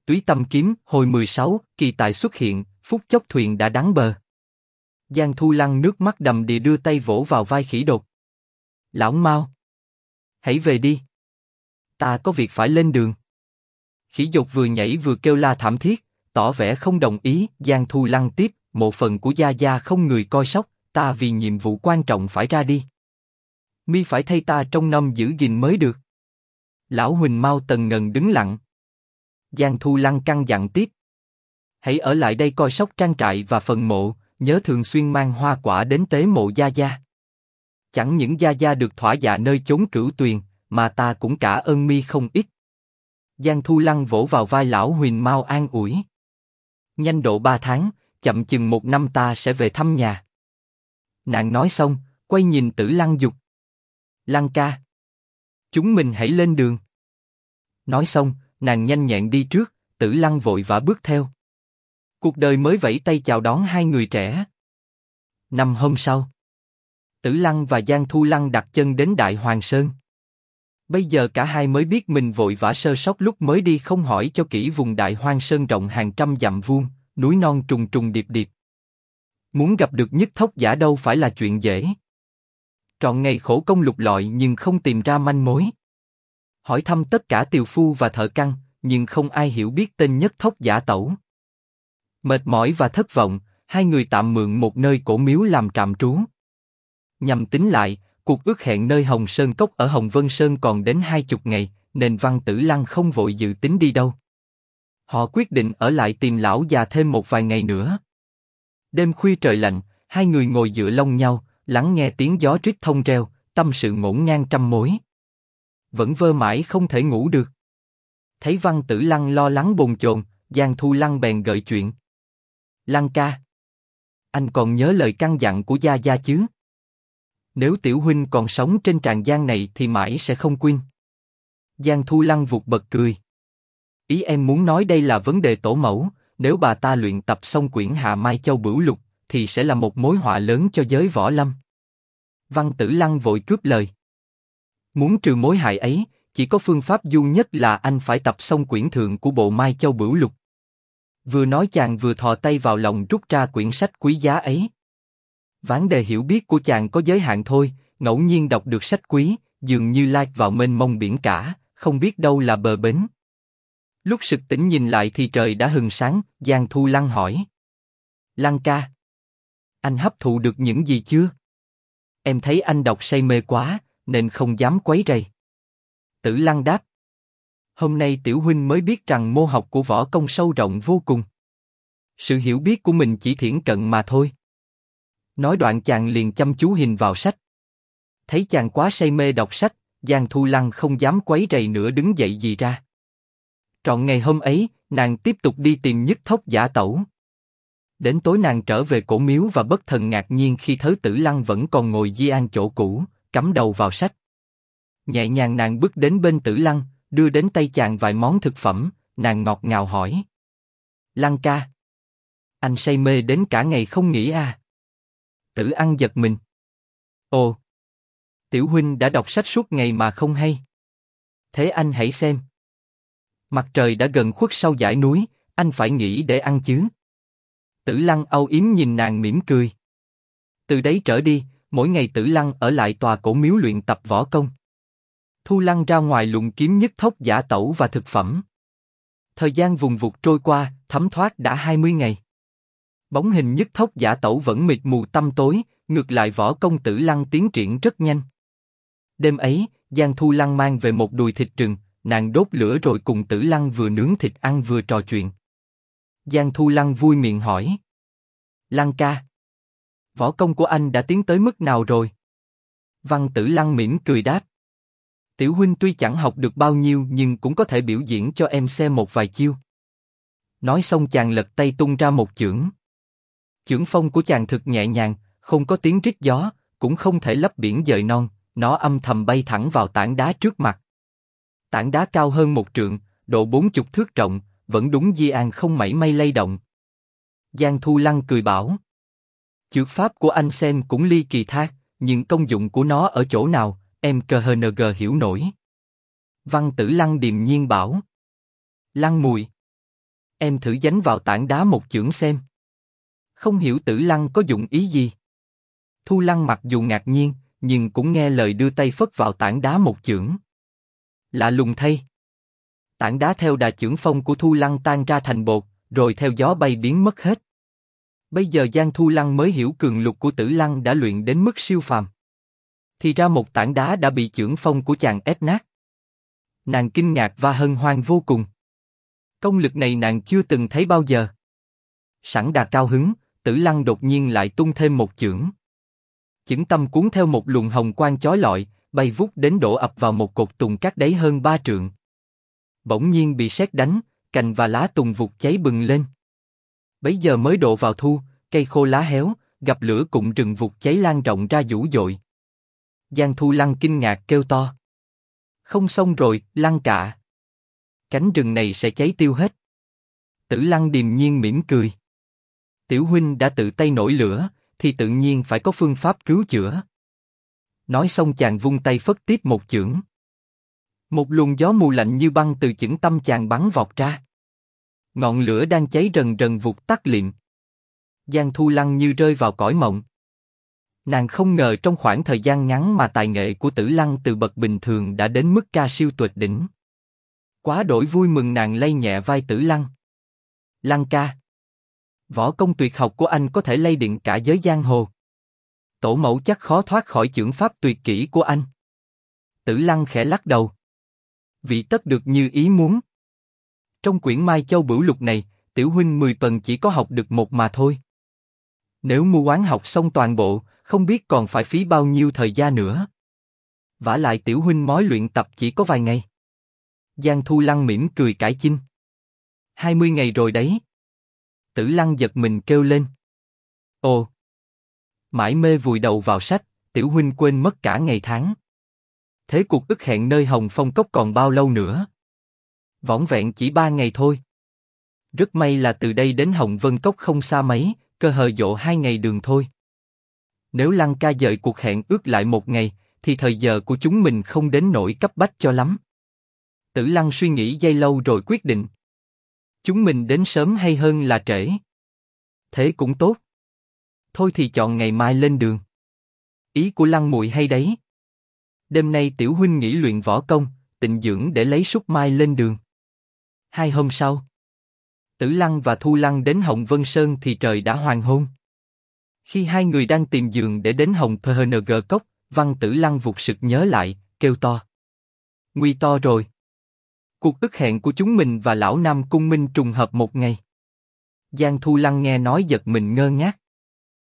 Túy Tâm Kiếm, hồi 16, kỳ tài xuất hiện, phút chốc thuyền đã đắng bờ. Giang Thu Lăng nước mắt đầm đìa đưa tay vỗ vào vai Khỉ Đột. Lão Mao, hãy về đi. Ta có việc phải lên đường. Khỉ Đột vừa nhảy vừa kêu la thảm thiết, tỏ vẻ không đồng ý. Giang Thu Lăng tiếp, mộ phần của Gia Gia không người coi sóc, ta vì nhiệm vụ quan trọng phải ra đi. Mi phải thay ta trông nom giữ gìn mới được. Lão Huỳnh Mao Tần ngần đứng lặng. Giang Thu Lăng căn dặn tiếp. Hãy ở lại đây coi sóc trang trại và phần mộ, nhớ thường xuyên mang hoa quả đến tế mộ Gia Gia. Chẳng những Gia Gia được thỏa dạ nơi chốn Cửu Tuyền, mà ta cũng cả ơn Mi không ít. Giang Thu Lăng vỗ vào vai lão Huỳnh Mao an ủi. Nhanh độ 3 tháng, chậm chừng 1 năm ta sẽ về thăm nhà. Nàng nói xong, quay nhìn Tử Lăng dục. Lăng ca, chúng mình hãy lên đường. Nói xong, nàng nhanh nhẹn đi trước, Tử Lăng vội vã bước theo. Cuộc đời mới vẫy tay chào đón hai người trẻ. Năm hôm sau, Tử Lăng và Giang Thu Lăng đặt chân đến Đại Hoàng Sơn. Bây giờ cả hai mới biết mình vội vã sơ sót lúc mới đi không hỏi cho kỹ vùng Đại Hoang Sơn rộng hàng trăm dặm vuông, núi non trùng trùng điệp điệp. Muốn gặp được Nhất Thốc Giả đâu phải là chuyện dễ. Trọn ngày khổ công lục lọi nhưng không tìm ra manh mối. Hỏi thăm tất cả tiều phu và thợ căn, nhưng không ai hiểu biết tên Nhất Thốc Giả tẩu. Mệt mỏi và thất vọng, hai người tạm mượn một nơi cổ miếu làm trạm trú. Nhằm tính lại, cuộc ước hẹn nơi Hồng Sơn Cốc ở Hồng Vân Sơn còn đến 20 ngày, nên Văn Tử Lăng không vội dự tính đi đâu. Họ quyết định ở lại tìm lão già thêm một vài ngày nữa. Đêm khuya trời lạnh, hai người ngồi dựa lông nhau, lắng nghe tiếng gió rít thông reo, tâm sự ngổn ngang trăm mối. Vẫn vơ mãi không thể ngủ được. Thấy Văn Tử Lăng lo lắng bồn chồn, Giang Thu Lăng bèn gợi chuyện. Lăng ca, anh còn nhớ lời căn dặn của Gia Gia chứ? Nếu tiểu huynh còn sống trên tràng gian này thì mãi sẽ không quên. Giang Thu Lăng vụt bật cười. Ý em muốn nói đây là vấn đề tổ mẫu, nếu bà ta luyện tập xong quyển Hạ Mai Châu Bửu Lục, thì sẽ là một mối họa lớn cho giới võ lâm. Văn Tử Lăng vội cướp lời. Muốn trừ mối hại ấy, chỉ có phương pháp duy nhất là anh phải tập xong quyển thượng của bộ Mai Châu Bửu Lục. Vừa nói chàng vừa thò tay vào lòng rút ra quyển sách quý giá ấy. Ván đề hiểu biết của chàng có giới hạn thôi, ngẫu nhiên đọc được sách quý, dường như lạc vào mênh mông biển cả, không biết đâu là bờ bến. Lúc sực tỉnh nhìn lại thì trời đã hừng sáng, Giang Thu Lăng hỏi. Lăng ca, anh hấp thụ được những gì chưa? Em thấy anh đọc say mê quá, nên không dám quấy rầy. Tử Lăng đáp. Hôm nay tiểu huynh mới biết rằng môn học của võ công sâu rộng vô cùng. Sự hiểu biết của mình chỉ thiển cận mà thôi. Nói đoạn chàng liền chăm chú nhìn vào sách. Thấy chàng quá say mê đọc sách, Giang Thu Lăng không dám quấy rầy nữa đứng dậy gì ra. Trọn ngày hôm ấy, nàng tiếp tục đi tìm Nhất Thốc Giả tẩu. Đến tối nàng trở về cổ miếu và bất thần ngạc nhiên khi thấy Tử Lăng vẫn còn ngồi di an chỗ cũ, cắm đầu vào sách. Nhẹ nhàng nàng bước đến bên Tử Lăng, đưa đến tay chàng vài món thực phẩm, nàng ngọt ngào hỏi. Lăng ca, anh say mê đến cả ngày không nghỉ à? Tử Ân giật mình. Ồ, tiểu huynh đã đọc sách suốt ngày mà không hay. Thế anh hãy xem. Mặt trời đã gần khuất sau dãy núi, anh phải nghỉ để ăn chứ. Tử Lăng âu yếm nhìn nàng mỉm cười. Từ đấy trở đi, mỗi ngày Tử Lăng ở lại tòa cổ miếu luyện tập võ công. Thu Lăng ra ngoài luận kiếm Nhất Thốc Giả tẩu và thực phẩm. Thời gian vùng vụt trôi qua, thấm thoát đã 20 ngày. Bóng hình Nhất Thốc Giả tẩu vẫn mịt mù tăm tối, ngược lại võ công Tử Lăng tiến triển rất nhanh. Đêm ấy, Giang Thu Lăng mang về một đùi thịt rừng, nàng đốt lửa rồi cùng Tử Lăng vừa nướng thịt ăn vừa trò chuyện. Giang Thu Lăng vui miệng hỏi. Lăng ca, võ công của anh đã tiến tới mức nào rồi? Văn Tử Lăng mỉm cười đáp. Tiểu huynh tuy chẳng học được bao nhiêu nhưng cũng có thể biểu diễn cho em xem một vài chiêu. Nói xong chàng lật tay tung ra một chưởng. Chưởng phong của chàng thực nhẹ nhàng, không có tiếng rít gió, cũng không thể lấp biển dời non, nó âm thầm bay thẳng vào tảng đá trước mặt. Tảng đá cao hơn 1 trượng, độ 40 thước rộng, vẫn đúng di an không mảy may lay động. Giang Thu Lăng cười bảo. Chưởng pháp của anh xem cũng ly kỳ thác, nhưng công dụng của nó ở chỗ nào, em KHNG hiểu nổi. Văn Tử Lăng điềm nhiên bảo. Lăng mùi. Em thử đánh vào tảng đá một chưởng xem. Không hiểu Tử Lăng có dụng ý gì. Thu Lăng mặc dù ngạc nhiên, nhưng cũng nghe lời đưa tay phất vào tảng đá một chưởng. Lạ lùng thay. Tảng đá theo đà chưởng phong của Thu Lăng tan ra thành bột, rồi theo gió bay biến mất hết. Bây giờ Giang Thu Lăng mới hiểu cường lục của Tử Lăng đã luyện đến mức siêu phàm. Thì ra một tảng đá đã bị chưởng phong của chàng ép nát. Nàng kinh ngạc và hân hoan vô cùng. Công lực này nàng chưa từng thấy bao giờ. Sẵn đà cao hứng, Tử Lăng đột nhiên lại tung thêm một chưởng. Chưởng tâm cuốn theo một luồng hồng quang chói lọi, bay vút đến đổ ập vào một cột tùng cát đáy hơn 3 trượng. Bỗng nhiên bị sét đánh, cành và lá tùng vụt cháy bừng lên. Bấy giờ mới độ vào thu, cây khô lá héo, gặp lửa cụm rừng vụt cháy lan rộng ra dữ dội. Giang Thu Lăng kinh ngạc kêu to. Không xong rồi, Lăng cả. Cánh rừng này sẽ cháy tiêu hết. Tử Lăng điềm nhiên mỉm cười. Tiểu huynh đã tự tay nổi lửa, thì tự nhiên phải có phương pháp cứu chữa. Nói xong chàng vung tay phất tiếp một chưởng. Một luồng gió mù lạnh như băng từ chưởng tâm chàng bắn vọt ra. Ngọn lửa đang cháy rần rần vụt tắt lịm. Giang Thu Lăng như rơi vào cõi mộng. Nàng không ngờ trong khoảng thời gian ngắn mà tài nghệ của Tử Lăng từ bậc bình thường đã đến mức ca siêu tuyệt đỉnh. Quá đổi vui mừng nàng lay nhẹ vai Tử Lăng. Lăng ca. Võ công tuyệt học của anh có thể lay điện cả giới giang hồ. Tổ mẫu chắc khó thoát khỏi chưởng pháp tuyệt kỹ của anh. Tử Lăng khẽ lắc đầu. Vị tất được như ý muốn. Trong quyển Mai Châu Bửu Lục này, tiểu huynh 10 phần chỉ có học được một mà thôi. Nếu mưu oán học xong toàn bộ, không biết còn phải phí bao nhiêu thời gian nữa. Vả lại tiểu huynh mới luyện tập chỉ có vài ngày. Giang Thu Lăng mỉm cười cải chinh. 20 ngày rồi đấy. Tử Lăng giật mình kêu lên. Ồ! Mãi mê vùi đầu vào sách, tiểu huynh quên mất cả ngày tháng. Thế cuộc ức hẹn nơi Hồng Phong Cốc còn bao lâu nữa? Vỏn vẹn chỉ 3 ngày thôi. Rất may là từ đây đến Hồng Vân Cốc không xa mấy, cơ hờ dộ 2 ngày đường thôi. Nếu Lăng ca dời cuộc hẹn ước lại 1 ngày, thì thời giờ của chúng mình không đến nỗi cấp bách cho lắm. Tử Lăng suy nghĩ giây lâu rồi quyết định. Chúng mình đến sớm hay hơn là trễ? Thế cũng tốt. Thôi thì chọn ngày mai lên đường. Ý của Lăng muội hay đấy. Đêm nay tiểu huynh nghỉ luyện võ công, tịnh dưỡng để lấy súc mai lên đường. 2 hôm sau, Tử Lăng và Thu Lăng đến Hồng Vân Sơn thì trời đã hoàng hôn. Khi hai người đang tìm giường để đến Hồng PNG Cốc, Văn Tử Lăng vụt sực nhớ lại, kêu to. Nguy to rồi. Cuộc ức hẹn của chúng mình và lão Nam Cung Minh trùng hợp một ngày. Giang Thu Lăng nghe nói giật mình ngơ ngác.